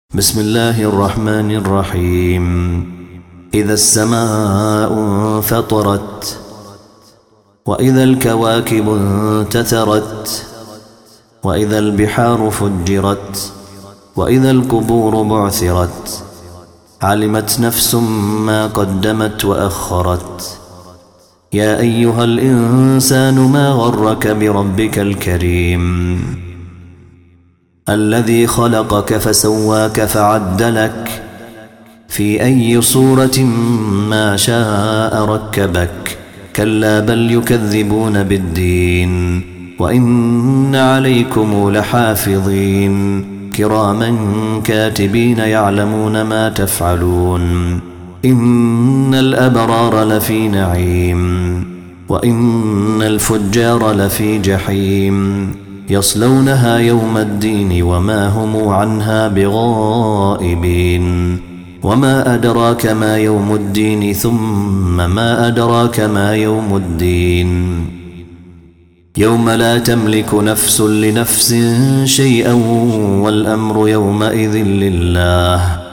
بسم الله الرحمن الرحيم. إذا السماء انفطرت وإذا الكواكب انتثرت وإذا البحار فجرت وإذا القبور بعثرت علمت نفس ما قدمت وأخرت. يا أيها الإنسان ما غرك بربك الكريم الذي خلقك فسواك فعدلك في أي صورة ما شاء ركبك. كلا بل يكذبون بالدين وإن عليكم لحافظين كراما كاتبين يعلمون ما تفعلون. إن الأبرار لفي نعيم وإن الفجار لفي جحيم يصلونها يوم الدين وما هم عنها بغائبين. وما أدراك ما يوم الدين ثم ما أدراك ما يوم الدين يوم لا تملك نفس لنفس شيئا والأمر يومئذ لله.